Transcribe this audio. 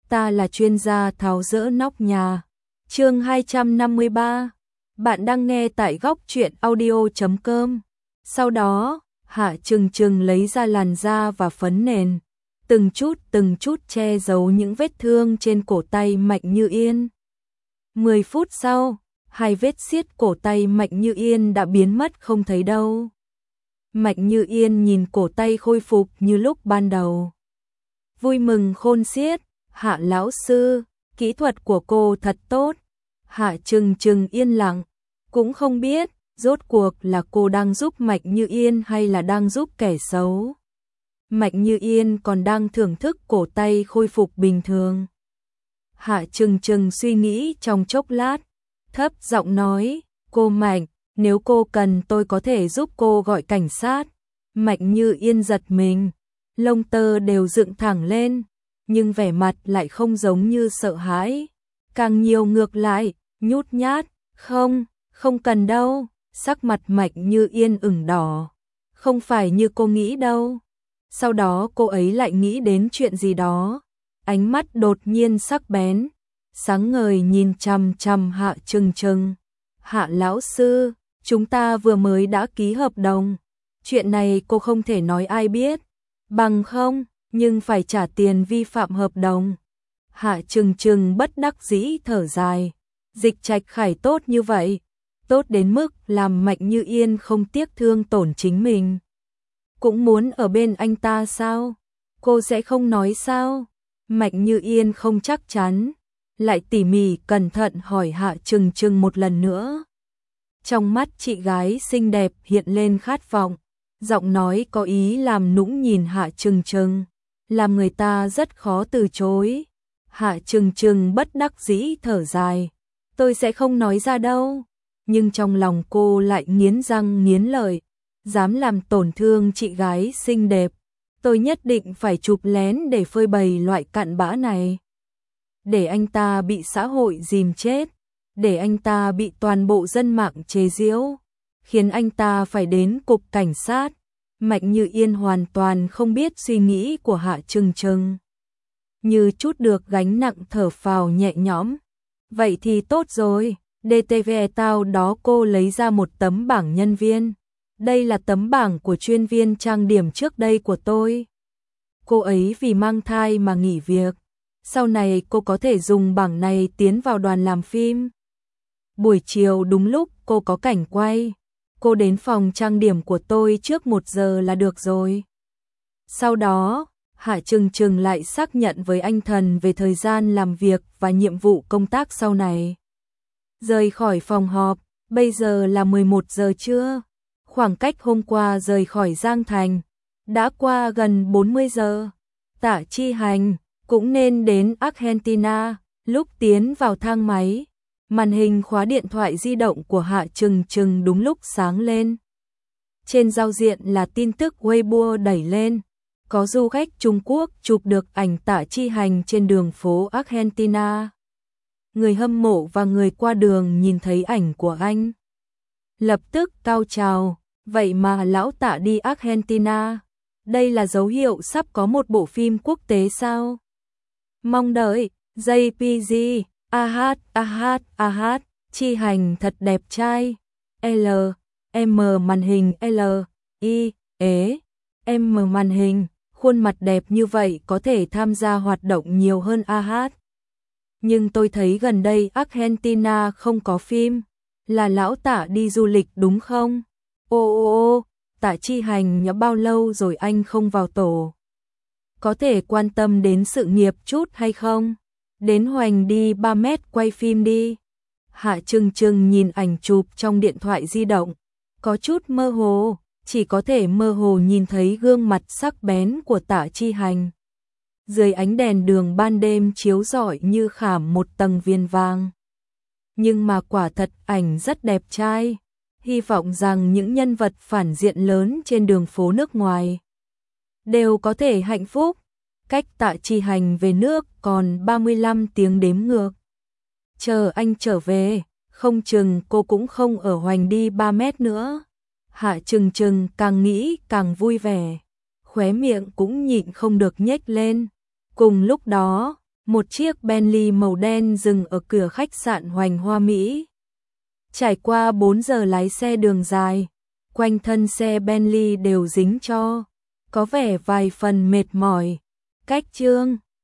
ta là chuyên gia tháo dỡ nóc nhà. Chương 253. Bạn đang nghe tại góc truyện audio.com. Sau đó, Hạ Trừng Trừng lấy ra làn da và phấn nền, từng chút che giấu những vết thương trên cổ tay Mạnh Như Yên. 10 phút sau, hai vết xiết cổ tay Mạnh Như Yên đã biến mất không thấy đâu. Mạnh Như Yên nhìn cổ tay khôi phục như lúc ban đầu, vui mừng khôn xiết. Hạ lão sư, kỹ thuật của cô thật tốt. Hạ Trừng Trừng yên lặng, cũng không biết rốt cuộc là cô đang giúp Mạnh Như Yên hay là đang giúp kẻ xấu. Mạnh Như Yên còn đang thưởng thức cổ tay khôi phục bình thường. Hạ Trừng Trừng suy nghĩ trong chốc lát, thấp giọng nói, cô Mạnh, nếu cô cần tôi có thể giúp cô gọi cảnh sát. Mạnh Như Yên giật mình, lông tơ đều dựng thẳng lên, nhưng vẻ mặt lại không giống như sợ hãi, càng nhiều ngược lại, nhút nhát, không cần đâu. Sắc mặt Mạnh Như Yên ửng đỏ, không phải như cô nghĩ đâu. Sau đó cô ấy lại nghĩ đến chuyện gì đó, ánh mắt đột nhiên sắc bén, sáng ngời nhìn chằm chằm Hạ Trừng Trừng. Hạ lão sư, chúng ta vừa mới đã ký hợp đồng, chuyện này cô không thể nói ai biết, bằng không, nhưng phải trả tiền vi phạm hợp đồng. Hạ Trừng Trừng bất đắc dĩ thở dài, Dịch Trạch Khải tốt như vậy, tốt đến mức làm Mạnh Như Yên không tiếc thương tổn chính mình. Cũng muốn ở bên anh ta sao? Cô sẽ không nói sao? Mạnh Như Yên không chắc chắn, lại tỉ mỉ cẩn thận hỏi Hạ Trừng Trừng một lần nữa. Trong mắt chị gái xinh đẹp hiện lên khát vọng, giọng nói có ý làm nũng nhìn Hạ Trừng Trừng, làm người ta rất khó từ chối. Hạ Trừng Trừng bất đắc dĩ thở dài, tôi sẽ không nói ra đâu. Nhưng trong lòng cô lại nghiến răng nghiến lợi, dám làm tổn thương chị gái xinh đẹp, tôi nhất định phải chụp lén để phơi bày loại cặn bã này. Để anh ta bị xã hội dìm chết, để anh ta bị toàn bộ dân mạng chế giễu, khiến anh ta phải đến cục cảnh sát. Mạnh Như Yên hoàn toàn không biết suy nghĩ của Hạ Trừng Trừng, như chút được gánh nặng thở phào nhẹ nhõm. Vậy thì tốt rồi, DTV tao đó. Cô lấy ra một tấm bảng nhân viên. Đây là tấm bảng của chuyên viên trang điểm trước đây của tôi. Cô ấy vì mang thai mà nghỉ việc, sau này cô có thể dùng bảng này tiến vào đoàn làm phim. Buổi chiều đúng lúc cô có cảnh quay, cô đến phòng trang điểm của tôi trước 1 giờ là được rồi. Sau đó, Hạ Trừng Trừng lại xác nhận với anh Thần về thời gian làm việc và nhiệm vụ công tác sau này. Rời khỏi phòng họp, bây giờ là 11 giờ trưa. Khoảng cách hôm qua rời khỏi Giang Thành đã qua gần 40 giờ. Tạ Chi Hành cũng nên đến Argentina. Lúc tiến vào thang máy, màn hình khóa điện thoại di động của Hạ Trừng Trừng đúng lúc sáng lên. Trên giao diện là tin tức Weibo đẩy lên, có du khách Trung Quốc chụp được ảnh Tạ Chi Hành trên đường phố Argentina. Người hâm mộ và người qua đường nhìn thấy ảnh của anh, lập tức cao trào, vậy mà lão Tạ đi Argentina, đây là dấu hiệu sắp có một bộ phim quốc tế sao? Mong đợi. JPG, Chi Hành thật đẹp trai. M màn hình M màn hình, khuôn mặt đẹp như vậy có thể tham gia hoạt động nhiều hơn Nhưng tôi thấy gần đây Argentina không có phim, là lão Tạ đi du lịch đúng không? Ô, Tạ Chi Hành nhớ bao lâu rồi anh không vào tổ? Có thể quan tâm đến sự nghiệp chút hay không? Đến Hoành đi 3 mét quay phim đi. Hạ Trừng Trừng nhìn ảnh chụp trong điện thoại di động, có chút mơ hồ, chỉ có thể mơ hồ nhìn thấy gương mặt sắc bén của Tạ Chi Hành. Dưới ánh đèn đường ban đêm chiếu rọi như khảm một tầng viền vàng. Nhưng mà quả thật ảnh rất đẹp trai, hy vọng rằng những nhân vật phản diện lớn trên đường phố nước ngoài đều có thể hạnh phúc. Cách Tạ Chi Hành về nước còn 35 tiếng đếm ngược. Chờ anh trở về, không chừng cô cũng không ở Hoành đi 3 mét nữa. Hạ Trừng Trừng càng nghĩ càng vui vẻ, khóe miệng cũng nhịn không được nhếch lên. Cùng lúc đó, Một chiếc Bentley màu đen dừng ở cửa khách sạn Hoành Hoa Mỹ. Trải qua 4 giờ lái xe đường dài, quanh thân xe Bentley đều dính tro, có vẻ vài phần mệt mỏi. Cách Chương